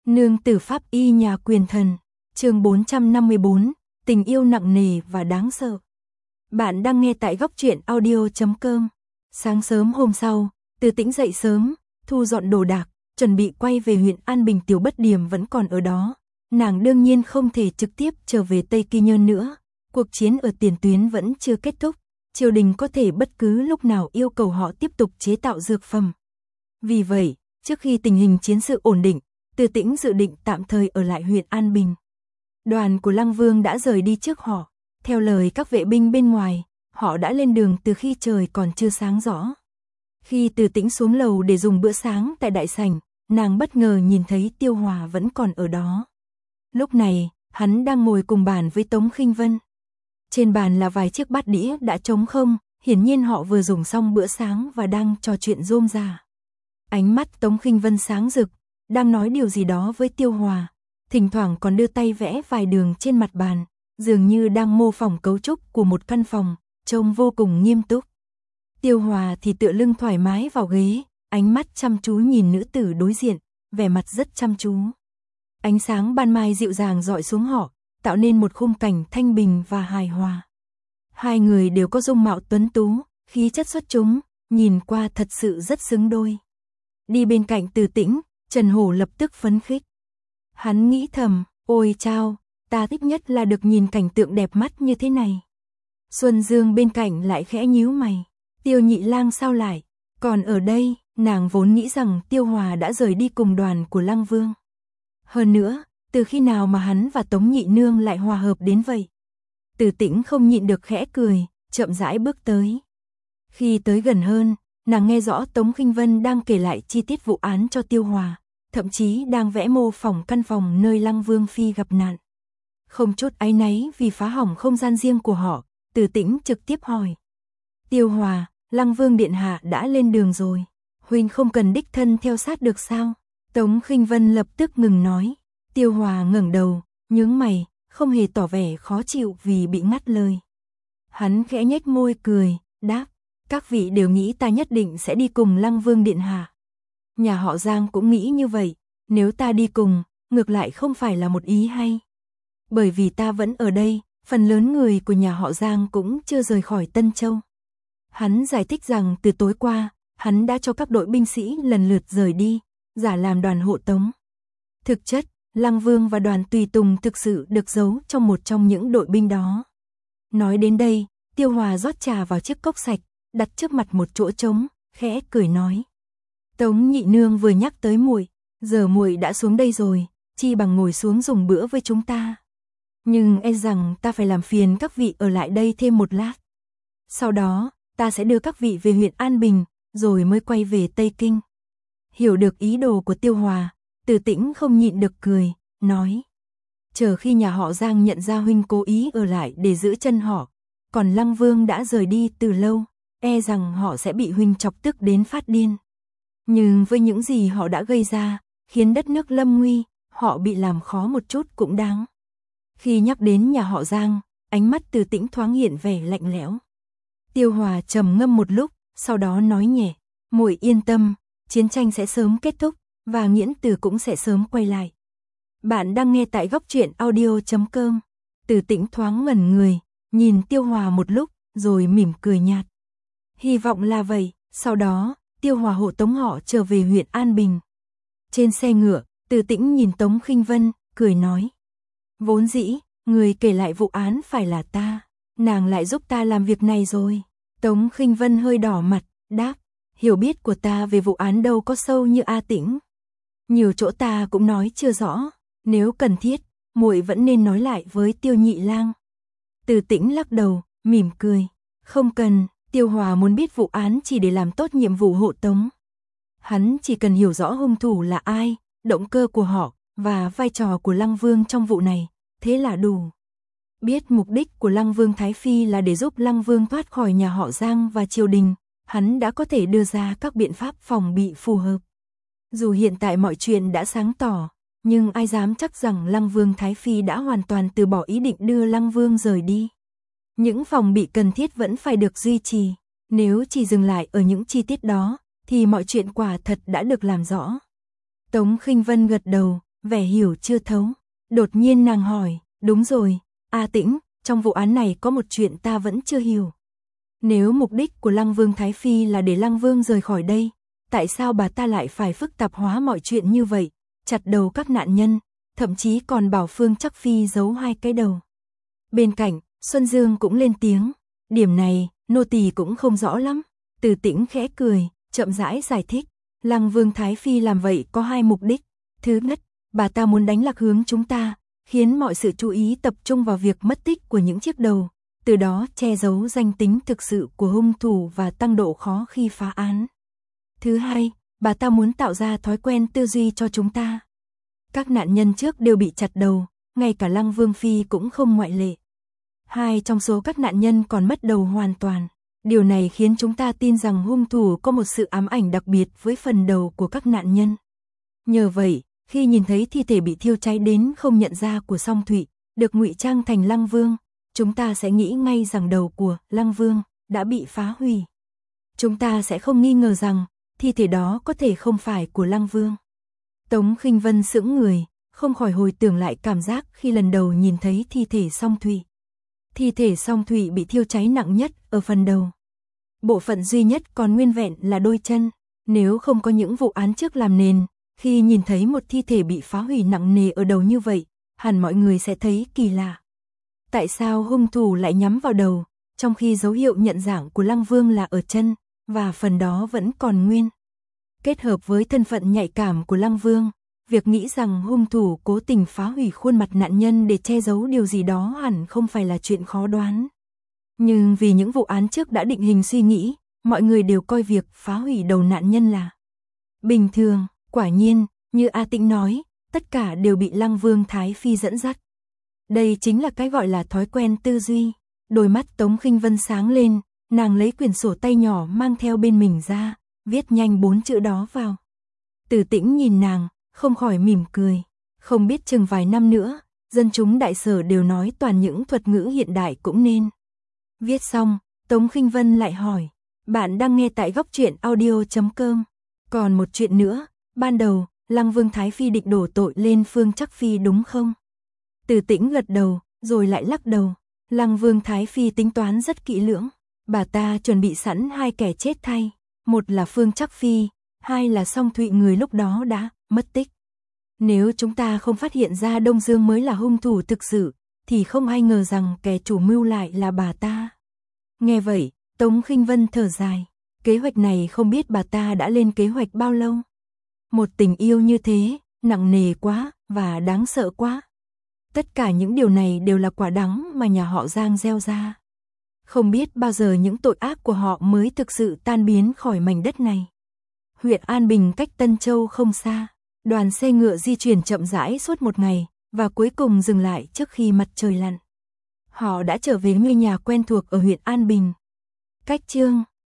Nương tử pháp y nhà quyền thần, chương 454, tình yêu nặng nề và đáng sợ. Bạn đang nghe tại góc truyện audio.com. Sáng sớm hôm sau, Từ Tĩnh dậy sớm, thu dọn đồ đạc, chuẩn bị quay về huyện An Bình. Tiểu Bất Điểm vẫn còn ở đó. Nàng đương nhiên không thể trực tiếp trở về Tây Kỳ Nhơn nữa. Cuộc chiến ở tiền tuyến vẫn chưa kết thúc. Triều đình có thể bất cứ lúc nào yêu cầu họ tiếp tục chế tạo dược phẩm. Vì vậy, trước khi tình hình chiến sự ổn định, Từ Tĩnh dự định tạm thời ở lại huyện An Bình. Đoàn của Lăng Vương đã rời đi trước họ. Theo lời các vệ binh bên ngoài, họ đã lên đường từ khi trời còn chưa sáng rõ. Khi Từ Tĩnh xuống lầu để dùng bữa sáng tại đại sảnh, nàng bất ngờ nhìn thấy Tiêu Hòa vẫn còn ở đó. Lúc này, hắn đang ngồi cùng bàn với Tống Khinh Vân. Trên bàn là vài chiếc bát đĩa đã trống không, hiển nhiên họ vừa dùng xong bữa sáng và đang trò chuyện rôm rả. Ánh mắt Tống Khinh Vân sáng rực, đang nói điều gì đó với Tiêu Hòa, thỉnh thoảng còn đưa tay vẽ vài đường trên mặt bàn, dường như đang mô phỏng cấu trúc của một căn phòng, trông vô cùng nghiêm túc. Tiêu Hòa thì tựa lưng thoải mái vào ghế, ánh mắt chăm chú nhìn nữ tử đối diện, vẻ mặt rất chăm chú. Ánh sáng ban mai dịu dàng rọi xuống họ, tạo nên một khung cảnh thanh bình và hài hòa. Hai người đều có dung mạo tuấn tú, khí chất xuất chúng, nhìn qua thật sự rất xứng đôi. Đi bên cạnh Từ Tĩnh, Trần Hổ lập tức phấn khích. Hắn nghĩ thầm, ôi chao, ta thích nhất là được nhìn cảnh tượng đẹp mắt như thế này. Xuân Dương bên cạnh lại khẽ nhíu mày, Tiêu Nhị Lang sao lại còn ở đây? Nàng vốn nghĩ rằng Tiêu Hòa đã rời đi cùng đoàn của Lăng Vương. Hơn nữa, từ khi nào mà hắn và Tống Nhị Nương lại hòa hợp đến vậy? Từ Tĩnh không nhịn được khẽ cười, chậm rãi bước tới. Khi tới gần hơn, nàng nghe rõ Tống Khinh Vân đang kể lại chi tiết vụ án cho Tiêu Hòa, thậm chí đang vẽ mô phỏng căn phòng nơi Lăng Vương phi gặp nạn. Không chút áy náy vì phá hỏng không gian riêng của họ, Từ Tĩnh trực tiếp hỏi. Tiêu Hòa, Lăng Vương điện hạ đã lên đường rồi, huynh không cần đích thân theo sát được sao? Tống Khinh Vân lập tức ngừng nói. Tiêu Hòa ngẩng đầu, nhướng mày, không hề tỏ vẻ khó chịu vì bị ngắt lời. Hắn khẽ nhếch môi cười, đáp, các vị đều nghĩ ta nhất định sẽ đi cùng Lăng Vương điện hạ. Nhà họ Giang cũng nghĩ như vậy, nếu ta đi cùng, ngược lại không phải là một ý hay. Bởi vì ta vẫn ở đây, phần lớn người của nhà họ Giang cũng chưa rời khỏi Tân Châu. Hắn giải thích rằng từ tối qua, hắn đã cho các đội binh sĩ lần lượt rời đi, giả làm đoàn hộ tống. Thực chất, Lăng Vương và đoàn tùy tùng thực sự được giấu trong một trong những đội binh đó. Nói đến đây, Tiêu Hòa rót trà vào chiếc cốc sạch, đặt trước mặt một chỗ trống, khẽ cười nói. Tống Nhị Nương vừa nhắc tới muội, giờ muội đã xuống đây rồi, chi bằng ngồi xuống dùng bữa với chúng ta. Nhưng e rằng ta phải làm phiền các vị ở lại đây thêm một lát. Sau đó, ta sẽ đưa các vị về huyện An Bình, rồi mới quay về Tây Kinh. Hiểu được ý đồ của Tiêu Hòa, Từ Tĩnh không nhịn được cười, nói. Chờ khi nhà họ Giang nhận ra huynh cố ý ở lại để giữ chân họ, còn Lăng Vương đã rời đi từ lâu, e rằng họ sẽ bị huynh chọc tức đến phát điên. Nhưng với những gì họ đã gây ra, khiến đất nước lâm nguy, họ bị làm khó một chút cũng đáng. Khi nhắc đến nhà họ Giang, ánh mắt Từ Tĩnh thoáng hiện vẻ lạnh lẽo. Tiêu Hòa trầm ngâm một lúc, sau đó nói nhẹ, muội yên tâm, chiến tranh sẽ sớm kết thúc, và Nghiễn Từ cũng sẽ sớm quay lại. Bạn đang nghe tại góc truyện audio.com. Từ Tĩnh thoáng ngẩn người, nhìn Tiêu Hòa một lúc, rồi mỉm cười nhạt. Hy vọng là vậy. Sau đó, Tiêu Hòa hộ tống họ trở về huyện An Bình. Trên xe ngựa, Từ Tĩnh nhìn Tống Khinh Vân, cười nói. Vốn dĩ, người kể lại vụ án phải là ta, nàng lại giúp ta làm việc này rồi. Tống Khinh Vân hơi đỏ mặt, đáp, hiểu biết của ta về vụ án đâu có sâu như A Tĩnh. Nhiều chỗ ta cũng nói chưa rõ, nếu cần thiết, muội vẫn nên nói lại với Tiêu Nhị Lang. Từ Tĩnh lắc đầu, mỉm cười, không cần. Tiêu Hòa muốn biết vụ án chỉ để làm tốt nhiệm vụ hộ tống. Hắn chỉ cần hiểu rõ hung thủ là ai, động cơ của họ, và vai trò của Lăng Vương trong vụ này, thế là đủ. Biết mục đích của Lăng Vương Thái Phi là để giúp Lăng Vương thoát khỏi nhà họ Giang và triều đình, hắn đã có thể đưa ra các biện pháp phòng bị phù hợp. Dù hiện tại mọi chuyện đã sáng tỏ, nhưng ai dám chắc rằng Lăng Vương Thái Phi đã hoàn toàn từ bỏ ý định đưa Lăng Vương rời đi. Những phòng bị cần thiết vẫn phải được duy trì, nếu chỉ dừng lại ở những chi tiết đó, thì mọi chuyện quả thật đã được làm rõ. Tống Khinh Vân gật đầu, vẻ hiểu chưa thấu. Đột nhiên nàng hỏi, đúng rồi, A Tĩnh, trong vụ án này có một chuyện ta vẫn chưa hiểu. Nếu mục đích của Lăng Vương Thái Phi là để Lăng Vương rời khỏi đây, tại sao bà ta lại phải phức tạp hóa mọi chuyện như vậy, chặt đầu các nạn nhân, thậm chí còn bảo Phương Trắc Phi giấu 2 cái đầu. Bên cạnh, Xuân Dương cũng lên tiếng, điểm này, nô tỳ cũng không rõ lắm. Từ Tĩnh khẽ cười, chậm rãi giải thích, Lăng Vương Thái Phi làm vậy có 2 mục đích. Thứ nhất, bà ta muốn đánh lạc hướng chúng ta, khiến mọi sự chú ý tập trung vào việc mất tích của những chiếc đầu, từ đó che giấu danh tính thực sự của hung thủ và tăng độ khó khi phá án. Thứ hai, bà ta muốn tạo ra thói quen tư duy cho chúng ta. Các nạn nhân trước đều bị chặt đầu, ngay cả Lăng Vương Phi cũng không ngoại lệ. 2 trong số các nạn nhân còn mất đầu hoàn toàn. Điều này khiến chúng ta tin rằng hung thủ có một sự ám ảnh đặc biệt với phần đầu của các nạn nhân. Nhờ vậy, khi nhìn thấy thi thể bị thiêu cháy đến không nhận ra của Song Thụy, được ngụy trang thành Lăng Vương, chúng ta sẽ nghĩ ngay rằng đầu của Lăng Vương đã bị phá hủy. Chúng ta sẽ không nghi ngờ rằng thi thể đó có thể không phải của Lăng Vương. Tống Khinh Vân sững người, không khỏi hồi tưởng lại cảm giác khi lần đầu nhìn thấy thi thể Song Thụy. Thi thể Song Thụy bị thiêu cháy nặng nhất ở phần đầu. Bộ phận duy nhất còn nguyên vẹn là đôi chân. Nếu không có những vụ án trước làm nền, khi nhìn thấy một thi thể bị phá hủy nặng nề ở đầu như vậy, hẳn mọi người sẽ thấy kỳ lạ. Tại sao hung thủ lại nhắm vào đầu, trong khi dấu hiệu nhận dạng của Lăng Vương là ở chân, và phần đó vẫn còn nguyên? Kết hợp với thân phận nhạy cảm của Lăng Vương, việc nghĩ rằng hung thủ cố tình phá hủy khuôn mặt nạn nhân để che giấu điều gì đó hẳn không phải là chuyện khó đoán. Nhưng vì những vụ án trước đã định hình suy nghĩ, mọi người đều coi việc phá hủy đầu nạn nhân là bình thường. Quả nhiên, như A Tĩnh nói, tất cả đều bị Lăng Vương Thái Phi dẫn dắt. Đây chính là cái gọi là thói quen tư duy. Đôi mắt Tống Khinh Vân sáng lên, nàng lấy quyển sổ tay nhỏ mang theo bên mình ra, viết nhanh 4 chữ đó vào. Từ Tĩnh nhìn nàng, không khỏi mỉm cười. Không biết chừng vài năm nữa, dân chúng Đại Sở đều nói toàn những thuật ngữ hiện đại cũng nên. Viết xong, Tống Khinh Vân lại hỏi, bạn đang nghe tại Góc Truyện Audio.com. Còn một chuyện nữa, ban đầu, Lăng Vương Thái Phi định đổ tội lên Phương Trắc Phi đúng không? Từ Tĩnh gật đầu, rồi lại lắc đầu. Lăng Vương Thái Phi tính toán rất kỹ lưỡng. Bà ta chuẩn bị sẵn 2 kẻ chết thay. Một là Phương Trắc Phi, 2 là Song Thụy người lúc đó đã mất tích. Nếu chúng ta không phát hiện ra Đông Dương mới là hung thủ thực sự, thì không ai ngờ rằng kẻ chủ mưu lại là bà ta. Nghe vậy, Tống Khinh Vân thở dài. Kế hoạch này không biết bà ta đã lên kế hoạch bao lâu. Một tình yêu như thế, nặng nề quá, và đáng sợ quá. Tất cả những điều này đều là quả đắng mà nhà họ Giang gieo ra. Không biết bao giờ những tội ác của họ mới thực sự tan biến khỏi mảnh đất này. Huyện An Bình cách Tân Châu không xa. Đoàn xe ngựa di chuyển chậm rãi suốt một ngày, và cuối cùng dừng lại trước khi mặt trời lặn. Họ đã trở về ngôi nhà quen thuộc ở huyện An Bình. Cách chương